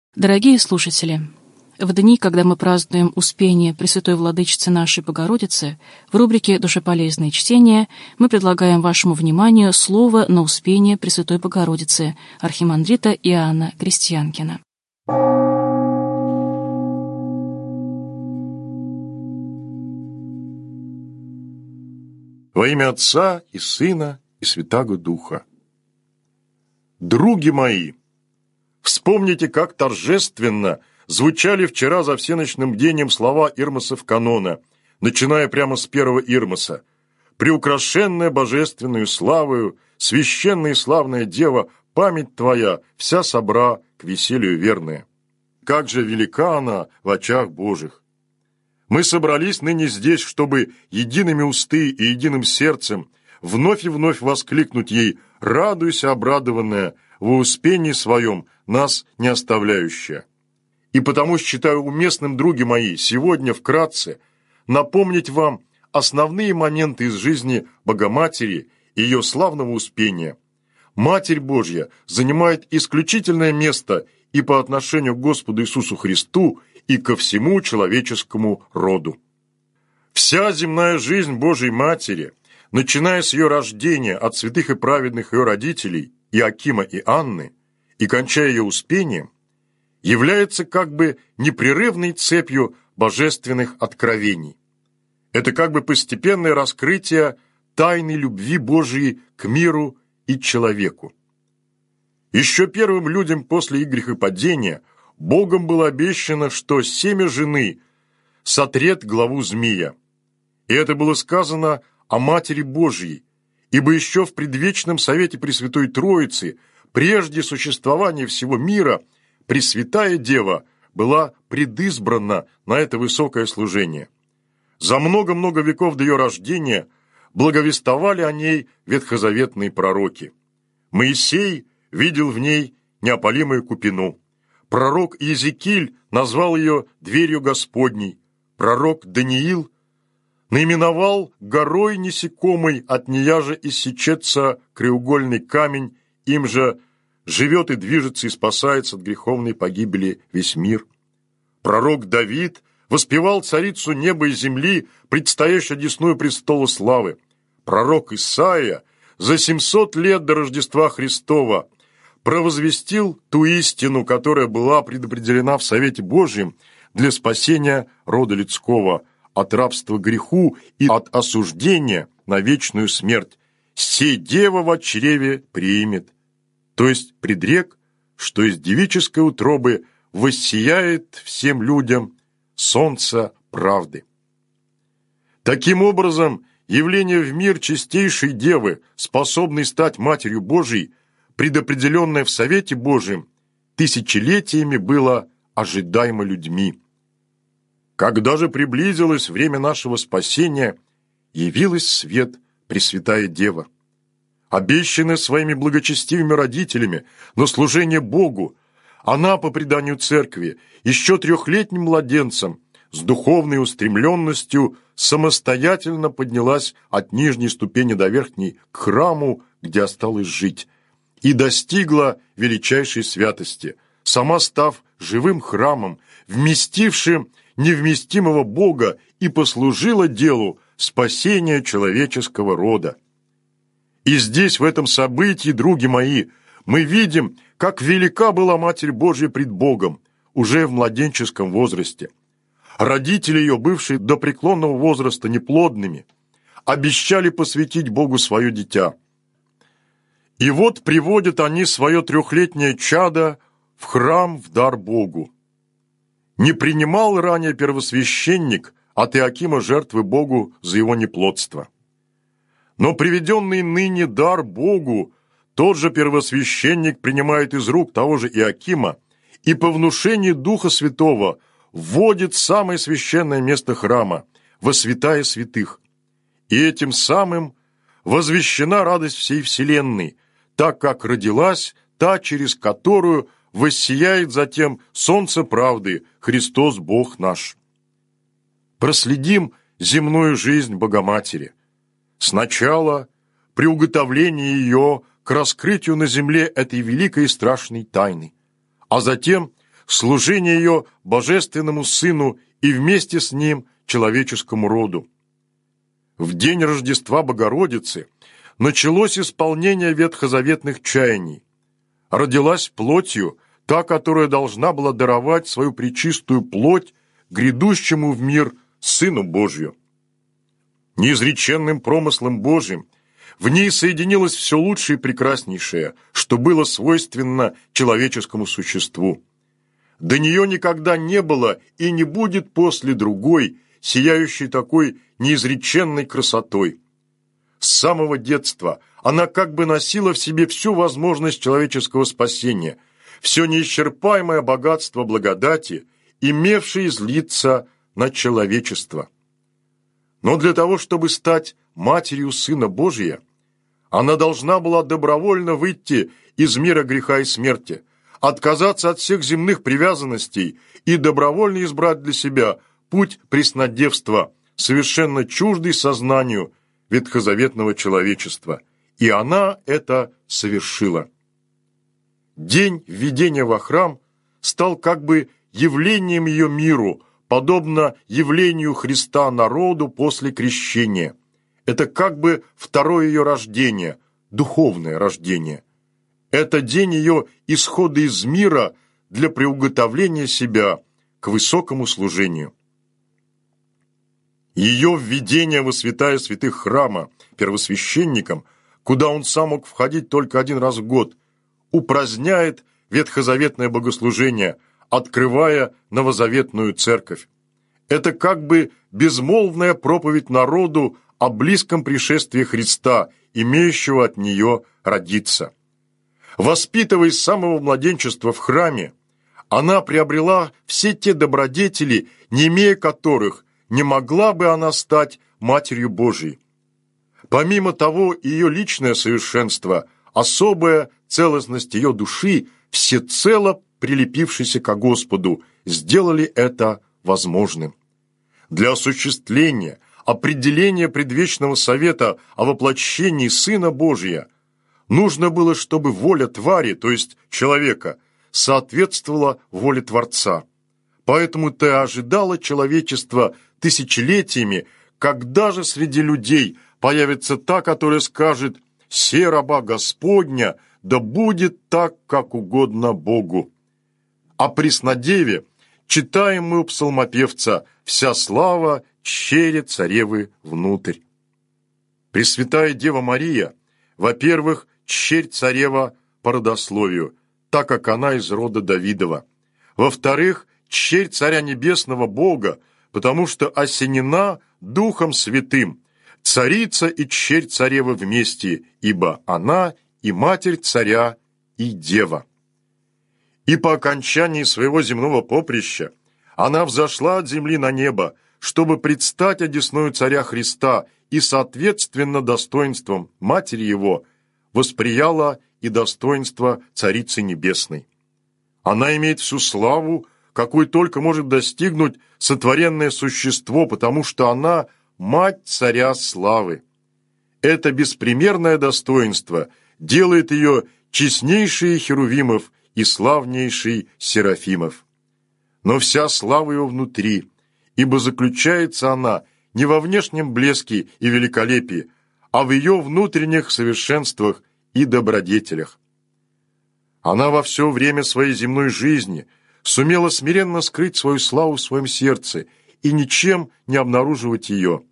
Дорогие слушатели, в дни, когда мы празднуем Успение Пресвятой Владычицы нашей Богородицы, в рубрике «Душеполезные чтения» мы предлагаем вашему вниманию слово на Успение Пресвятой Богородицы архимандрита Иоанна Крестьянкина. Во имя Отца и Сына и Святаго Духа. Други мои, вспомните, как торжественно звучали вчера за всеночным бдением слова Ирмосов канона, начиная прямо с первого Ирмоса. «Приукрашенная божественную славою, священная и славная Дева, память Твоя, вся собра к веселью верная. Как же велика она в очах Божьих! Мы собрались ныне здесь, чтобы едиными усты и единым сердцем вновь и вновь воскликнуть ей: «Радуйся, обрадованная, во успении своем, нас не оставляющая». И потому считаю уместным, други мои, сегодня вкратце напомнить вам основные моменты из жизни Богоматери и ее славного Успения. Матерь Божья занимает исключительное место и по отношению к Господу Иисусу Христу, и ко всему человеческому роду. Вся земная жизнь Божьей Матери, начиная с ее рождения от святых и праведных ее родителей Иоакима и Анны и кончая ее Успением, является как бы непрерывной цепью божественных откровений. Это как бы постепенное раскрытие тайны любви Божией к миру и человеку. Еще первым людям после их грехопадения Богом было обещано, что семя жены сотрет главу змея. И это было сказано о Матери Божьей, ибо еще в предвечном совете Пресвятой Троицы, прежде существования всего мира, Пресвятая Дева была предизбрана на это высокое служение. За много-много веков до ее рождения благовествовали о ней ветхозаветные пророки. Моисей видел в ней неопалимую купину. Пророк Иезекииль назвал ее дверью Господней. Пророк Даниил наименовал горой несекомой, от нея же иссечется краеугольный камень, им же живет и движется и спасается от греховной погибели весь мир. Пророк Давид воспевал царицу неба и земли, предстоящую одесную престола славы. Пророк Исаия за 700 лет до Рождества Христова провозвестил ту истину, которая была предопределена в Совете Божьем для спасения рода людского от рабства греху и от осуждения на вечную смерть. «Сей дева во чреве приимет», то есть предрек, что из девической утробы воссияет всем людям солнце правды. Таким образом, явление в мир чистейшей девы, способной стать Матерью Божией, предопределенное в Совете Божьем, тысячелетиями было ожидаемо людьми. Когда же приблизилось время нашего спасения, явилась в свет Пресвятая Дева. Обещанная своими благочестивыми родителями на служение Богу, она, по преданию Церкви, еще 3-летним младенцем с духовной устремленностью самостоятельно поднялась от нижней ступени до верхней к храму, где осталось жить, и достигла величайшей святости, сама став живым храмом, вместившим невместимого Бога, и послужила делу спасения человеческого рода. И здесь, в этом событии, други мои, мы видим, как велика была Матерь Божья пред Богом уже в младенческом возрасте. Родители ее, бывшие до преклонного возраста неплодными, обещали посвятить Богу свое дитя. И вот приводят они свое 3-летнее чадо в храм в дар Богу. Не принимал ранее первосвященник от Иоакима жертвы Богу за его неплодство. Но приведенный ныне дар Богу тот же первосвященник принимает из рук того же Иоакима и по внушению Духа Святого вводит в самое священное место храма, во святая святых. И этим самым возвещена радость всей вселенной, так как родилась та, через которую воссияет затем солнце правды, Христос Бог наш. Проследим земную жизнь Богоматери. Сначала при уготовлении ее к раскрытию на земле этой великой и страшной тайны, а затем служение ее Божественному Сыну и вместе с Ним человеческому роду. В день Рождества Богородицы началось исполнение ветхозаветных чаяний. Родилась плотью та, которая должна была даровать свою пречистую плоть грядущему в мир Сыну Божию. Неизреченным промыслом Божьим в ней соединилось все лучшее и прекраснейшее, что было свойственно человеческому существу. До нее никогда не было и не будет после другой, сияющей такой неизреченной красотой. С самого детства она как бы носила в себе всю возможность человеческого спасения, все неисчерпаемое богатство благодати, имевшее излиться на человечество. Но для того, чтобы стать матерью Сына Божия, она должна была добровольно выйти из мира греха и смерти, отказаться от всех земных привязанностей и добровольно избрать для себя путь преснодевства, совершенно чуждый сознанию ветхозаветного человечества. И она это совершила. День введения во храм стал как бы явлением ее миру, подобно явлению Христа народу после крещения. Это как бы второе ее рождение, духовное рождение. Это день ее исхода из мира для приуготовления себя к высокому служению. Ее введение во святая святых храма первосвященником, куда он сам мог входить только один раз в год, упраздняет ветхозаветное богослужение, открывая новозаветную церковь. Это как бы безмолвная проповедь народу о близком пришествии Христа, имеющего от нее родиться. Воспитываясь с самого младенчества в храме, она приобрела все те добродетели, не имея которых не могла бы она стать Матерью Божией. Помимо того, ее личное совершенство, особая целостность ее души, всецело прилепившейся ко Господу, сделали это возможным. Для осуществления, определения предвечного совета о воплощении Сына Божия нужно было, чтобы воля твари, то есть человека, соответствовала воле Творца. Поэтому-то и ожидало человечество тысячелетиями, когда же среди людей появится та, которая скажет: «Се раба Господня, да будет так, как угодно Богу». О преснодеве читаем мы у псалмопевца: «Вся слава чере царевы внутрь». Пресвятая Дева Мария, во-первых, черь царева по родословию, так как она из рода Давидова. Во-вторых, черь царя небесного Бога, потому что осенена Духом Святым, царица и черь царева вместе, ибо она и матерь царя, и дева. И по окончании своего земного поприща она взошла от земли на небо, чтобы предстать одесною царя Христа, и, соответственно, достоинством матери его восприяла и достоинство Царицы Небесной. Она имеет всю славу, какой только может достигнуть сотворенное существо, потому что она мать царя славы. Это беспримерное достоинство делает ее честнейшей херувимов и славнейшей серафимов. Но вся слава ее внутри, ибо заключается она не во внешнем блеске и великолепии, а в ее внутренних совершенствах и добродетелях. Она во все время своей земной жизни сумела смиренно скрыть свою славу в своем сердце и ничем не обнаруживать ее.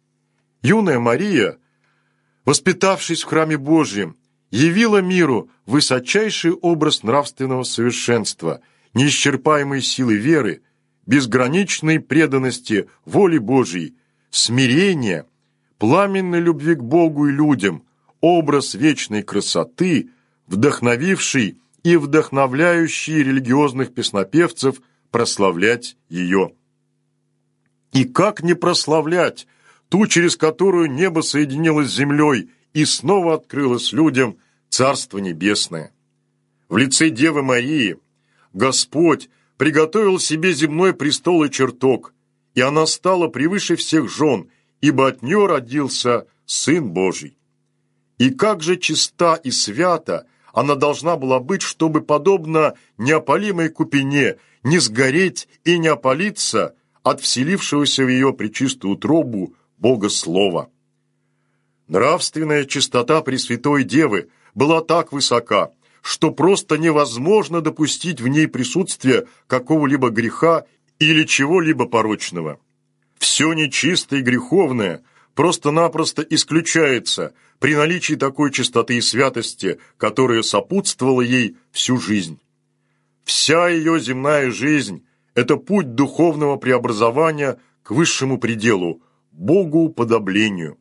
Юная Мария, воспитавшись в храме Божьем, явила миру высочайший образ нравственного совершенства, неисчерпаемой силы веры, безграничной преданности воле Божьей, смирения, пламенной любви к Богу и людям, образ вечной красоты, вдохновивший и вдохновляющий религиозных песнопевцев прославлять ее. И как не прославлять ту, через которую небо соединилось с землей и снова открылось людям Царство Небесное? В лице Девы Марии Господь приготовил себе земной престол и чертог, и она стала превыше всех жен, ибо от нее родился Сын Божий. И как же чиста и свята она должна была быть, чтобы, подобно неопалимой купине, не сгореть и не опалиться от вселившегося в ее пречистую утробу Бога Слова. Нравственная чистота Пресвятой Девы была так высока, что просто невозможно допустить в ней присутствие какого-либо греха или чего-либо порочного. Все нечистое и греховное просто-напросто исключается при наличии такой чистоты и святости, которая сопутствовала ей всю жизнь. Вся ее земная жизнь – это путь духовного преобразования к высшему пределу – Богу уподоблению.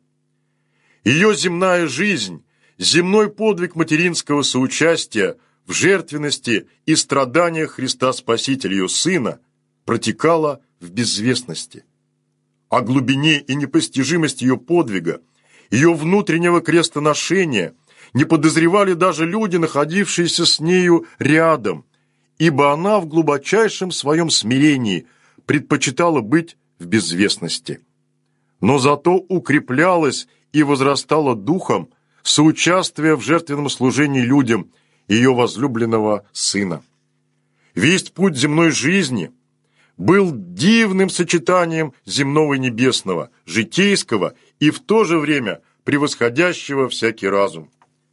Ее земная жизнь, земной подвиг материнского соучастия в жертвенности и страданиях Христа Спасителя ее Сына протекала в безвестности. О глубине и непостижимости ее подвига, ее внутреннего крестоношения не подозревали даже люди, находившиеся с нею рядом, ибо она в глубочайшем своем смирении предпочитала быть в безвестности. Но зато укреплялась и возрастала духом соучаствия в жертвенном служении людям ее возлюбленного Сына. Весь путь земной жизни был дивным сочетанием земного и небесного, житейского и в то же время превосходящего всякий разум.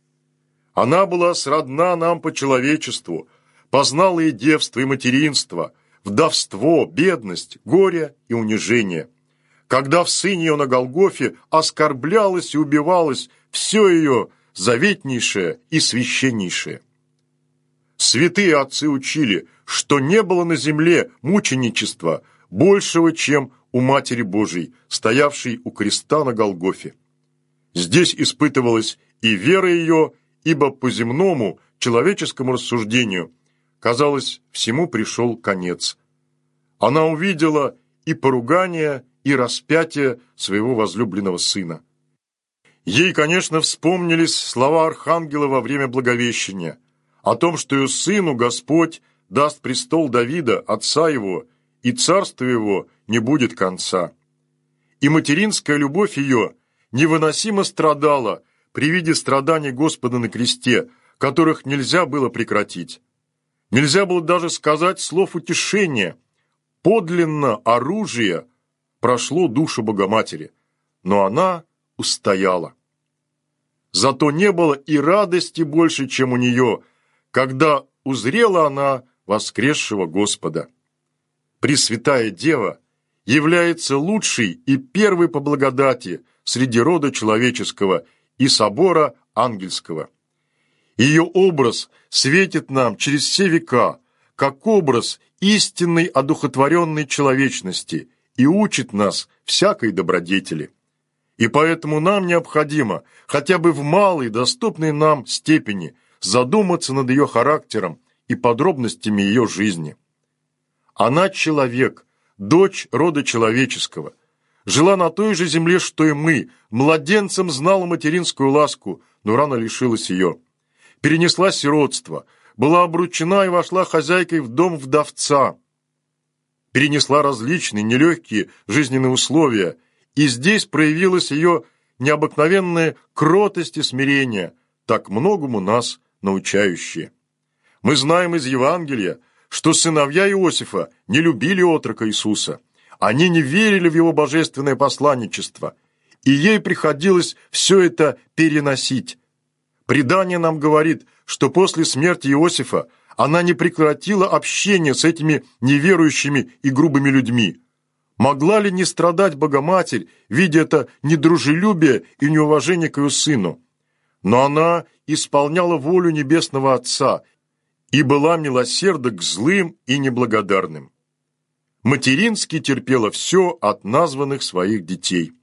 Она была сродна нам по человечеству, познала и девство, и материнство, вдовство, бедность, горе и унижение. Когда в Сыне ее на Голгофе оскорблялось и убивалось все ее заветнейшее и священнейшее. Святые отцы учили, что не было на земле мученичества большего, чем у Матери Божией, стоявшей у креста на Голгофе. Здесь испытывалась и вера ее, ибо по земному человеческому рассуждению, казалось, всему пришел конец. Она увидела и поругание, и распятие своего возлюбленного Сына. Ей, конечно, вспомнились слова архангела во время Благовещения о том, что ее Сыну Господь даст престол Давида, отца его, и царству его не будет конца. И материнская любовь ее невыносимо страдала при виде страданий Господа на кресте, которых нельзя было прекратить. Нельзя было даже сказать слов утешения. Подлинно оружие прошло душу Богоматери, но она устояла. Зато не было и радости больше, чем у нее, когда узрела она воскресшего Господа. Пресвятая Дева является лучшей и первой по благодати среди рода человеческого и собора ангельского. Ее образ светит нам через все века, как образ истинной одухотворенной человечности и учит нас всякой добродетели. И поэтому нам необходимо хотя бы в малой, доступной нам степени задуматься над ее характером и подробностями ее жизни. Она человек, дочь рода человеческого, жила на той же земле, что и мы, младенцем знала материнскую ласку, но рано лишилась ее. Перенесла сиротство, была обручена и вошла хозяйкой в дом вдовца. Перенесла различные нелегкие жизненные условия, и здесь проявилась ее необыкновенная кротость и смирение, так многому нас научающие. Мы знаем из Евангелия, что сыновья Иосифа не любили отрока Иисуса, они не верили в его божественное посланничество, и ей приходилось все это переносить. Предание нам говорит, что после смерти Иосифа она не прекратила общение с этими неверующими и грубыми людьми. Могла ли не страдать Богоматерь, видя это недружелюбие и неуважение к ее сыну? Но она исполняла волю Небесного Отца и была милосердна к злым и неблагодарным. Матерински терпела все от названных своих детей.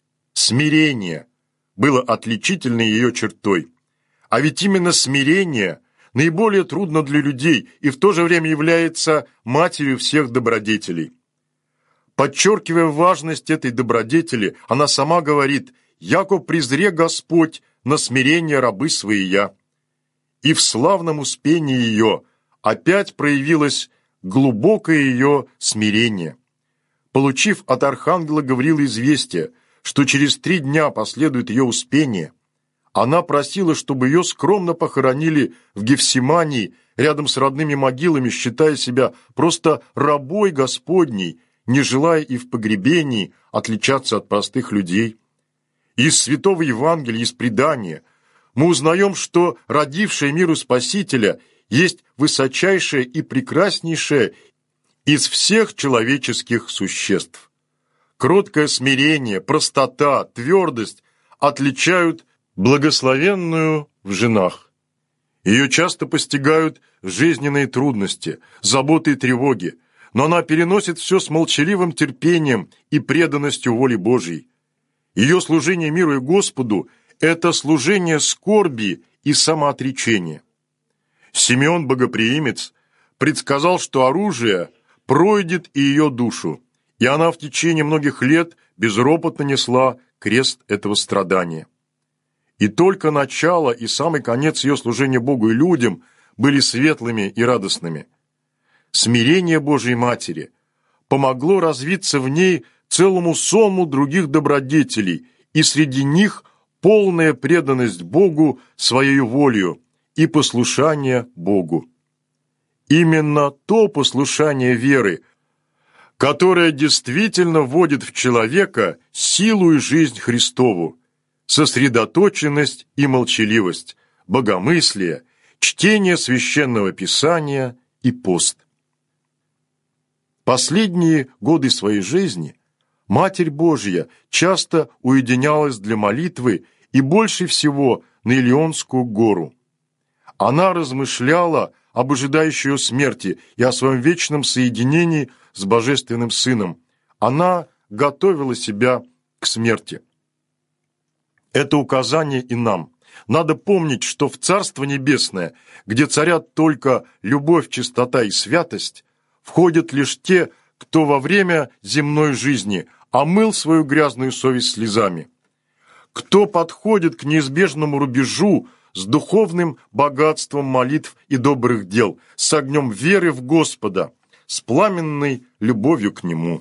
Смирение было отличительной ее чертой. А ведь именно смирение наиболее трудно для людей и в то же время является матерью всех добродетелей. Подчеркивая важность этой добродетели, она сама говорит: «Яко презре Господь на смирение рабы своя». И в славном успении ее опять проявилось глубокое ее смирение. Получив от архангела Гавриила известие, что через 3 дня последует ее успение, Она просила, чтобы ее скромно похоронили в Гефсимании, рядом с родными могилами, считая себя просто рабой Господней, не желая и в погребении отличаться от простых людей. Из Святого Евангелия, из предания мы узнаем, что родившая миру Спасителя есть высочайшее и прекраснейшее из всех человеческих существ. Кроткое смирение, простота, твердость отличают благословенную в женах. Ее часто постигают жизненные трудности, заботы и тревоги, но она переносит все с молчаливым терпением и преданностью воле Божьей. Ее служение миру и Господу – это служение скорби и самоотречения. Симеон Богоприимец предсказал, что оружие пройдет и ее душу, и она в течение многих лет безропотно несла крест этого страдания. И только начало и самый конец ее служения Богу и людям были светлыми и радостными. Смирение Божьей Матери помогло развиться в ней целому сонму других добродетелей, и среди них полная преданность Богу своей волею и послушание Богу. Именно то послушание веры, которое действительно вводит в человека силу и жизнь Христову, сосредоточенность и молчаливость, богомыслие, чтение Священного Писания и пост. Последние годы своей жизни Матерь Божья часто уединялась для молитвы и больше всего на Илионскую гору. Она размышляла об ожидающей ее смерти и о своем вечном соединении с Божественным Сыном. Она готовила себя к смерти. Это указание и нам. Надо помнить, что в Царство Небесное, где царят только любовь, чистота и святость, входят лишь те, кто во время земной жизни омыл свою грязную совесть слезами, кто подходит к неизбежному рубежу с духовным богатством молитв и добрых дел, с огнем веры в Господа, с пламенной любовью к Нему.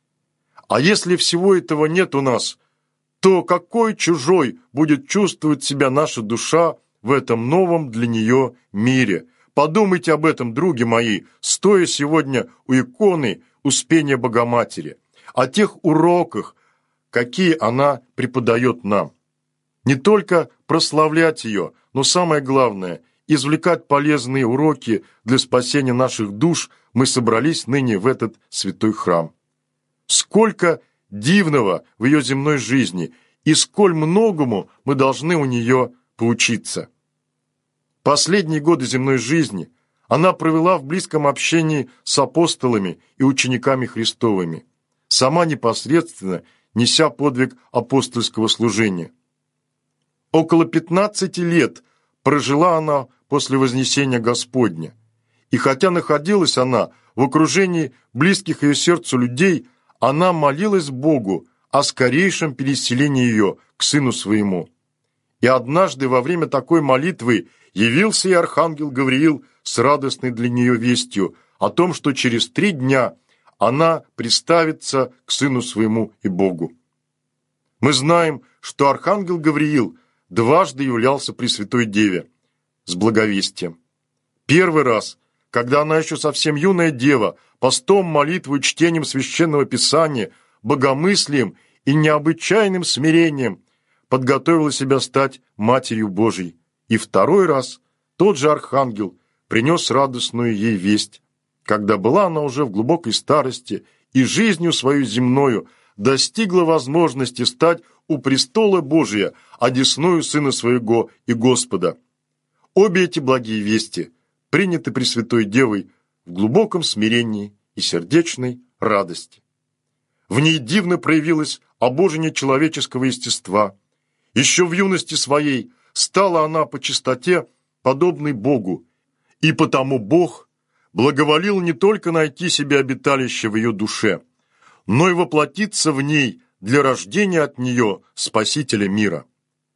А если всего этого нет у нас, то какой чужой будет чувствовать себя наша душа в этом новом для нее мире? Подумайте об этом, други мои, стоя сегодня у иконы Успения Богоматери, о тех уроках, какие она преподает нам. Не только прославлять ее, но самое главное – извлекать полезные уроки для спасения наших душ мы собрались ныне в этот святой храм. Сколько дивного в ее земной жизни, и сколь многому мы должны у нее поучиться. Последние годы земной жизни она провела в близком общении с апостолами и учениками Христовыми, сама непосредственно неся подвиг апостольского служения. Около 15 лет прожила она после вознесения Господня, и хотя находилась она в окружении близких ее сердцу людей, она молилась Богу о скорейшем переселении ее к Сыну Своему. И однажды во время такой молитвы явился и архангел Гавриил с радостной для нее вестью о том, что через 3 дня она представится к Сыну Своему и Богу. Мы знаем, что архангел Гавриил дважды являлся Пресвятой Деве с благовестием. Первый раз, когда она еще совсем юная дева, постом, молитвой, чтением Священного Писания, богомыслием и необычайным смирением подготовила себя стать Матерью Божией. И второй раз тот же архангел принес радостную ей весть, когда была она уже в глубокой старости и жизнью свою земною достигла возможности стать у престола Божия, одесною Сына Своего и Господа. Обе эти благие вести приняты Пресвятой Девой в глубоком смирении и сердечной радости. В ней дивно проявилось обожение человеческого естества. Еще в юности своей стала она по чистоте подобной Богу, и потому Бог благоволил не только найти себе обиталище в ее душе, но и воплотиться в ней для рождения от нее Спасителя мира.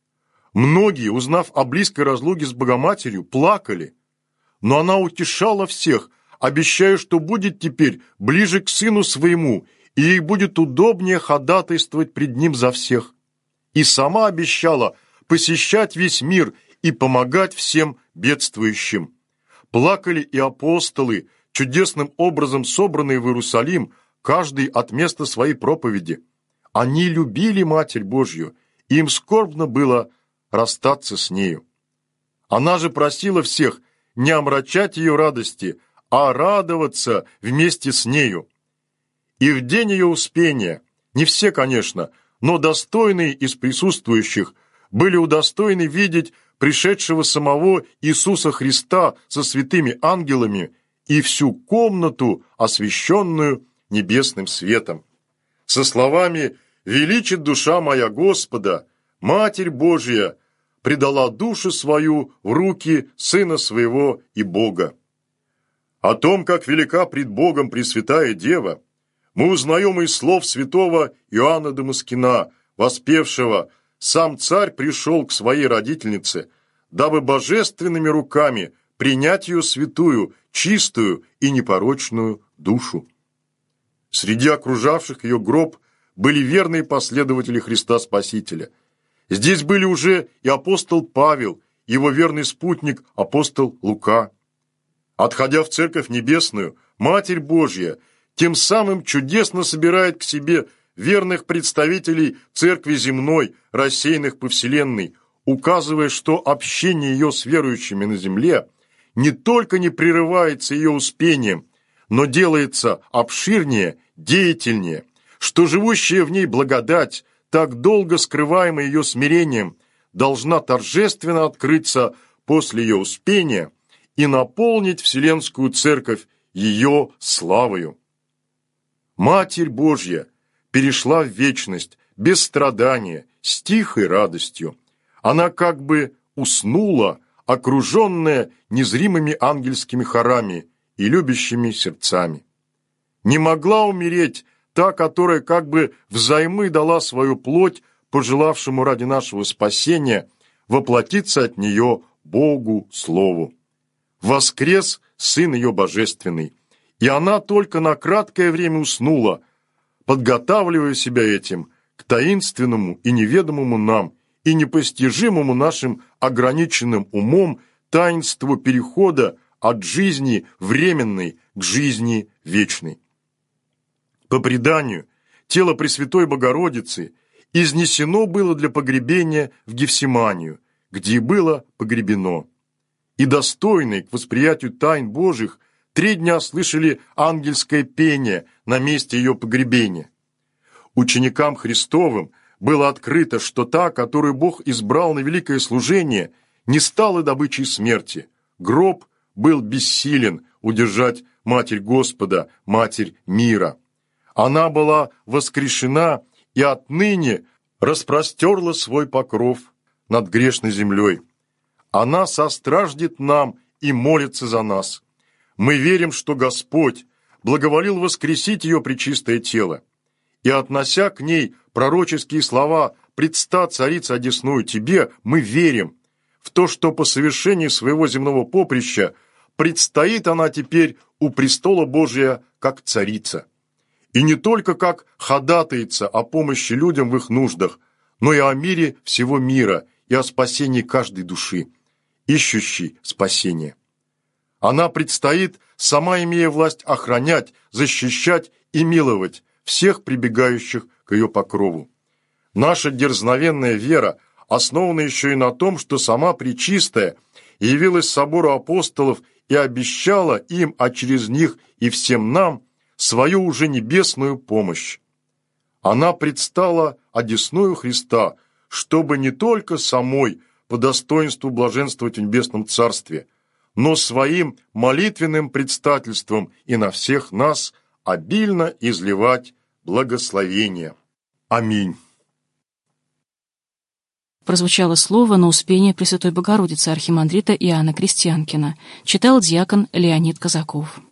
Многие, узнав о близкой разлуке с Богоматерью, плакали, но она утешала всех, обещая, что будет теперь ближе к Сыну Своему, и ей будет удобнее ходатайствовать пред Ним за всех. И сама обещала посещать весь мир и помогать всем бедствующим. Плакали и апостолы, чудесным образом собранные в Иерусалим, каждый от места своей проповеди. Они любили Матерь Божью, и им скорбно было расстаться с нею. Она же просила всех не омрачать ее радости, а радоваться вместе с нею. И в день ее успения, не все, конечно, но достойные из присутствующих были удостоены видеть пришедшего самого Иисуса Христа со святыми ангелами и всю комнату, освященную небесным светом. Со словами «Величит душа моя Господа, Матерь Божья предала душу свою в руки Сына Своего и Бога». О том, как велика пред Богом Пресвятая Дева, мы узнаем из слов святого Иоанна Дамаскина, воспевшего: «Сам царь пришел к своей родительнице, дабы божественными руками принять ее святую, чистую и непорочную душу». Среди окружавших ее гроб были верные последователи Христа Спасителя. Здесь были уже и апостол Павел, его верный спутник апостол Лука. Отходя в Церковь Небесную, Матерь Божья тем самым чудесно собирает к себе верных представителей Церкви земной, рассеянных по вселенной, указывая, что общение ее с верующими на земле не только не прерывается ее успением, но делается обширнее, деятельнее, что живущая в ней благодать, так долго скрываемая ее смирением, должна торжественно открыться после ее успения и наполнить Вселенскую Церковь ее славою. Матерь Божья перешла в вечность без страдания, с тихой радостью. Она как бы уснула, окруженная незримыми ангельскими хорами и любящими сердцами. Не могла умереть та, которая как бы взаймы дала свою плоть, пожелавшему ради нашего спасения воплотиться от нее Богу Слову. Воскрес Сын ее Божественный, и она только на краткое время уснула, подготавливая себя этим к таинственному и неведомому нам и непостижимому нашим ограниченным умом таинству перехода от жизни временной к жизни вечной. По преданию, тело Пресвятой Богородицы изнесено было для погребения в Гефсиманию, где и было погребено. И достойные к восприятию тайн Божьих 3 дня слышали ангельское пение на месте ее погребения. Ученикам Христовым было открыто, что та, которую Бог избрал на великое служение, не стала добычей смерти. Гроб был бессилен удержать Матерь Господа, Матерь мира. Она была воскрешена и отныне распростерла свой покров над грешной землей. Она состраждет нам и молится за нас. Мы верим, что Господь благоволил воскресить ее пречистое тело. И, относя к ней пророческие слова «Предста, царица одесную тебе», мы верим в то, что по совершении своего земного поприща предстоит она теперь у престола Божия как царица. И не только как ходатайца о помощи людям в их нуждах, но и о мире всего мира и о спасении каждой души, ищущей спасения. Она предстоит, сама имея власть охранять, защищать и миловать всех прибегающих к ее покрову. Наша дерзновенная вера основана еще и на том, что сама Пречистая явилась собору апостолов и обещала им, а через них и всем нам, свою уже небесную помощь. Она предстала одесную Христа, чтобы не только самой по достоинству блаженствовать в небесном царстве, но своим молитвенным предстательством и на всех нас обильно изливать благословение. Аминь. Прозвучало слово на Успение Пресвятой Богородицы архимандрита Иоанна Крестьянкина. Читал диакон Леонид Казаков.